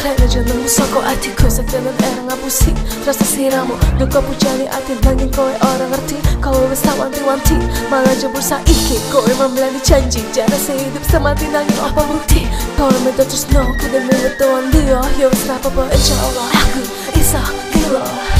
Rena jangan musoko hatiku sakjanan era ngapusi rasa siramu Duh kau pujani hati nanging kowe orang ngerti Kowe wis tak wanti-wanti malah jebur saiki Kowe membelani janji jana sehidup semati nanging apa bukti Kowe minta terus no kudu miwet doang dia Ya wis rapapa insya Allah aku iso gila